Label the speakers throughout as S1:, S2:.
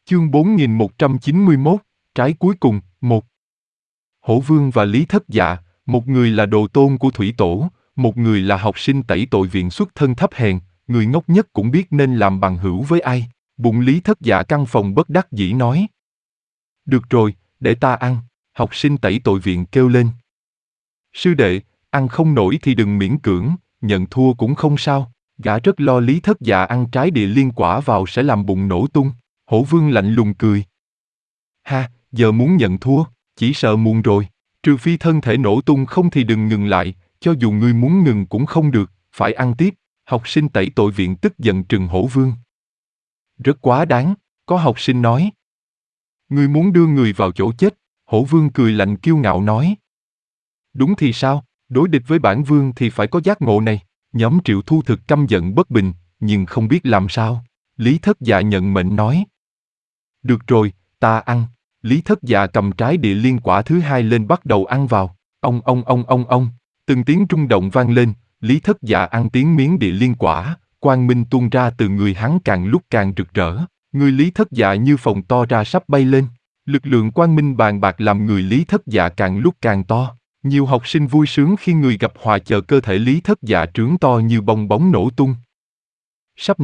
S1: Chương 4191, trái cuối cùng, 1. Hổ Vương và Lý Thất Dạ, một người là đồ tôn của Thủy Tổ, một người là học sinh tẩy tội viện xuất thân thấp hèn, người ngốc nhất cũng biết nên làm bằng hữu với ai. Bụng Lý Thất Dạ căn phòng bất đắc dĩ nói. Được rồi, để ta ăn, học sinh tẩy tội viện kêu lên. Sư đệ, ăn không nổi thì đừng miễn cưỡng, nhận thua cũng không sao. Gã rất lo Lý Thất Dạ ăn trái địa liên quả vào sẽ làm bụng nổ tung. Hổ Vương lạnh lùng cười. Ha, giờ muốn nhận thua, chỉ sợ muộn rồi. Trừ phi thân thể nổ tung không thì đừng ngừng lại, cho dù ngươi muốn ngừng cũng không được, phải ăn tiếp. Học sinh tẩy tội viện tức giận trừng Hổ Vương. Rất quá đáng, có học sinh nói. Ngươi muốn đưa người vào chỗ chết, Hổ Vương cười lạnh kiêu ngạo nói. Đúng thì sao, đối địch với bản vương thì phải có giác ngộ này. Nhóm Triệu Thu Thực căm giận bất bình, nhưng không biết làm sao. Lý Thất Dạ nhận mệnh nói. Được rồi, ta ăn. Lý Thất Dạ cầm trái địa liên quả thứ hai lên bắt đầu ăn vào. Ông. Từng tiếng rung động vang lên, Lý Thất Dạ ăn tiếng miếng địa liên quả, quang minh tuôn ra từ người hắn càng lúc càng rực rỡ. Người Lý Thất Dạ như phồng to ra sắp bay lên. Lực lượng quang minh bàn bạc làm người Lý Thất Dạ càng lúc càng to. Nhiều học sinh vui sướng khi người gặp họa chờ cơ thể Lý Thất Dạ trướng to như bong bóng nổ tung. Sắp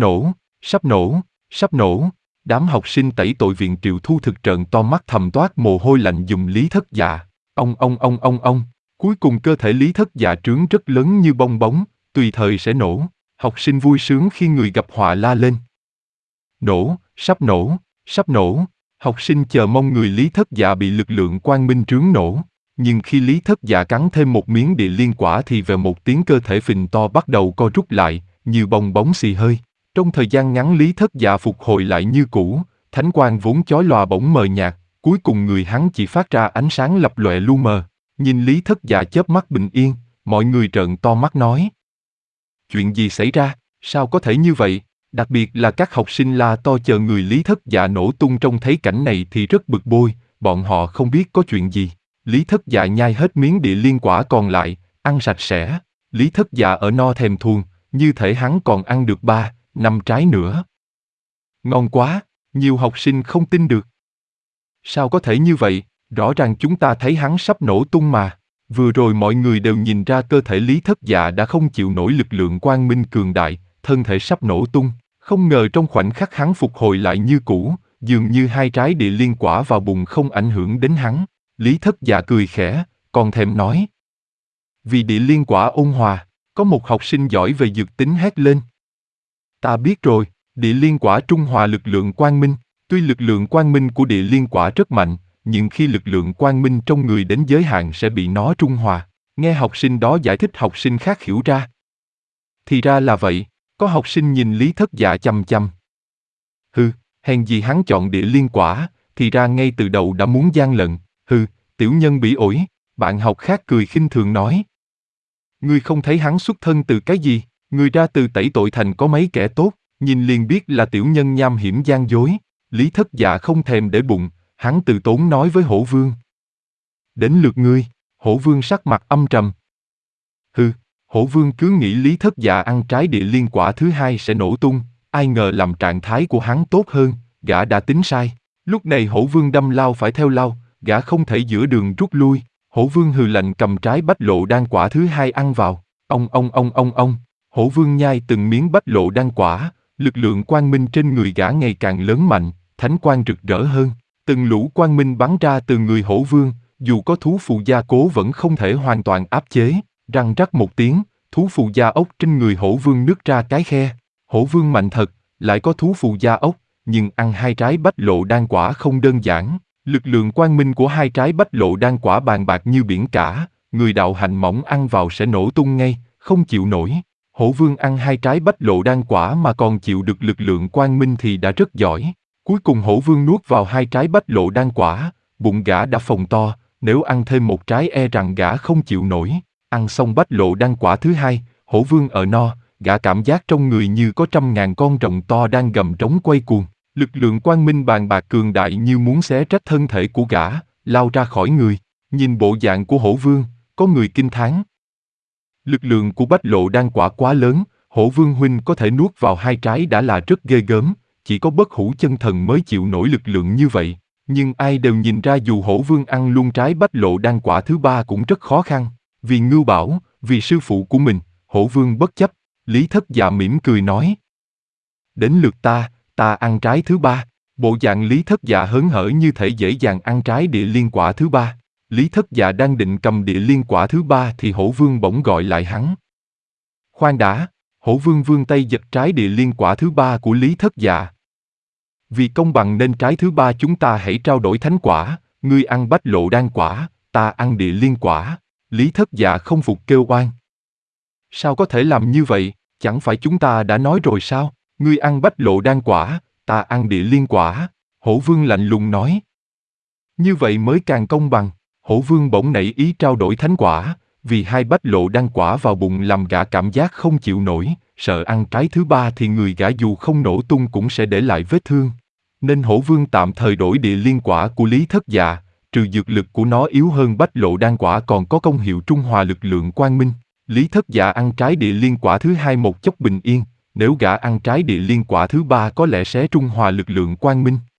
S1: nổ. Đám học sinh tẩy tội viện Triệu Thu Thực trợn to mắt thầm toát mồ hôi lạnh giùm Lý Thất Dạ. Ông. Cuối cùng cơ thể Lý Thất Dạ trướng rất lớn như bong bóng, tùy thời sẽ nổ. Học sinh vui sướng khi người gặp họa la lên. Sắp nổ. Học sinh chờ mong người Lý Thất Dạ bị lực lượng quang minh trướng nổ. Nhưng khi Lý Thất Dạ cắn thêm một miếng địa liên quả thì về một tiếng cơ thể phình to bắt đầu co rút lại, như bong bóng xì hơi. Trong thời gian ngắn Lý Thất Dạ phục hồi lại như cũ, thánh quang vốn chói lòa bỗng mờ nhạt, cuối cùng người hắn chỉ phát ra ánh sáng lập lòe lu mờ. Nhìn Lý Thất Dạ chớp mắt bình yên, mọi người trợn to mắt nói. Chuyện gì xảy ra, sao có thể như vậy? Đặc biệt là các học sinh la to chờ người Lý Thất Dạ nổ tung trông thấy cảnh này thì rất bực bội, bọn họ không biết có chuyện gì. Lý Thất Dạ nhai hết miếng địa liên quả còn lại, ăn sạch sẽ. Lý Thất Dạ ở no thèm thuồng, như thể hắn còn ăn được 3-5 trái nữa. Ngon quá, nhiều học sinh không tin được. Sao có thể như vậy, rõ ràng chúng ta thấy hắn sắp nổ tung mà. Vừa rồi mọi người đều nhìn ra cơ thể Lý Thất Dạ đã không chịu nổi lực lượng quang minh cường đại, thân thể sắp nổ tung. Không ngờ trong khoảnh khắc hắn phục hồi lại như cũ, dường như hai trái địa liên quả vào bụng không ảnh hưởng đến hắn. Lý Thất Dạ cười khẽ, còn thèm nói. Vì địa liên quả ôn hòa, có một học sinh giỏi về dược tính hét lên. Ta biết rồi, địa liên quả trung hòa lực lượng quang minh. Tuy lực lượng quang minh của địa liên quả rất mạnh, nhưng khi lực lượng quang minh trong người đến giới hạn sẽ bị nó trung hòa. Nghe học sinh đó giải thích học sinh khác hiểu ra. Thì ra là vậy, có học sinh nhìn Lý Thất Dạ chằm chằm. Hèn gì hắn chọn địa liên quả, thì ra ngay từ đầu đã muốn gian lận. Tiểu nhân bỉ ổi, bạn học khác cười khinh thường nói. Ngươi không thấy hắn xuất thân từ cái gì, người ra từ tẩy tội thành có mấy kẻ tốt, nhìn liền biết là tiểu nhân nham hiểm gian dối. Lý Thất Dạ không thèm để bụng, hắn từ tốn nói với Hổ Vương. Đến lượt ngươi, Hổ Vương sắc mặt âm trầm. Hổ Vương cứ nghĩ Lý Thất Dạ ăn trái địa liên quả thứ hai sẽ nổ tung, ai ngờ làm trạng thái của hắn tốt hơn, gã đã tính sai. Lúc này Hổ Vương đâm lao phải theo lao, gã không thể giữa đường rút lui. Hổ Vương hừ lạnh cầm trái bách lộ đan quả thứ hai ăn vào. Ông. Hổ Vương nhai từng miếng bách lộ đan quả, lực lượng quang minh trên người gã ngày càng lớn mạnh, thánh quang rực rỡ hơn. Từng lũ quang minh bắn ra từ người Hổ Vương, dù có thú phù gia cố vẫn không thể hoàn toàn áp chế. Răng rắc một tiếng, thú phù gia ốc trên người Hổ Vương nứt ra cái khe. Hổ Vương mạnh thật, lại có thú phù gia ốc, nhưng ăn hai trái bách lộ đan quả không đơn giản. Lực lượng quang minh của hai trái bách lộ đan quả bàn bạc như biển cả, người đạo hạnh mỏng ăn vào sẽ nổ tung ngay, không chịu nổi. Hổ Vương ăn hai trái bách lộ đan quả mà còn chịu được lực lượng quang minh thì đã rất giỏi. Cuối cùng Hổ Vương nuốt vào hai trái bách lộ đan quả, bụng gã đã phồng to, nếu ăn thêm một trái e rằng gã không chịu nổi. Ăn xong bách lộ đan quả thứ hai, Hổ Vương ở no, gã cảm giác trong người như có 100.000 con rồng to đang gầm trống quay cuồng. Lực lượng quang minh bàn bạc cường đại như muốn xé rách thân thể của gã, lao ra khỏi người. Nhìn bộ dạng của Hổ Vương, có người kinh thán. Lực lượng của bách lộ đan quả quá lớn, Hổ Vương huynh có thể nuốt vào hai trái đã là rất ghê gớm, chỉ có bất hủ chân thần mới chịu nổi lực lượng như vậy. Nhưng ai đều nhìn ra dù hổ vương ăn luôn trái bách lộ đan quả thứ ba cũng rất khó khăn. Vì Ngưu Bảo, vì sư phụ của mình, hổ vương bất chấp. Lý Thất Dạ mỉm cười nói. Đến lượt ta ăn trái thứ ba. Bộ dạng Lý Thất Dạ hớn hở như thể dễ dàng ăn trái địa liên quả thứ ba. Lý Thất Dạ đang định cầm địa liên quả thứ ba thì hổ vương bỗng gọi lại hắn. Khoan đã, hổ vương vươn tay giật trái địa liên quả thứ ba của Lý Thất Dạ. Vì công bằng nên trái thứ ba chúng ta hãy trao đổi thánh quả, ngươi ăn bách lộ đan quả, ta ăn địa liên quả. Lý Thất Dạ không phục kêu oan. Sao có thể làm như vậy, chẳng phải chúng ta đã nói rồi sao, ngươi ăn bách lộ đan quả, ta ăn địa liên quả. Hổ vương lạnh lùng nói. Như vậy mới càng công bằng. Hổ vương bỗng nảy ý trao đổi thánh quả, vì hai bách lộ đan quả vào bụng làm gã cảm giác không chịu nổi, sợ ăn trái thứ ba thì người gã dù không nổ tung cũng sẽ để lại vết thương. Nên hổ vương tạm thời đổi địa liên quả của Lý Thất Dạ, trừ dược lực của nó yếu hơn bách lộ đan quả còn có công hiệu trung hòa lực lượng quang minh. Lý Thất Dạ ăn trái địa liên quả thứ hai một chốc bình yên, nếu gã ăn trái địa liên quả thứ ba có lẽ sẽ trung hòa lực lượng quang minh.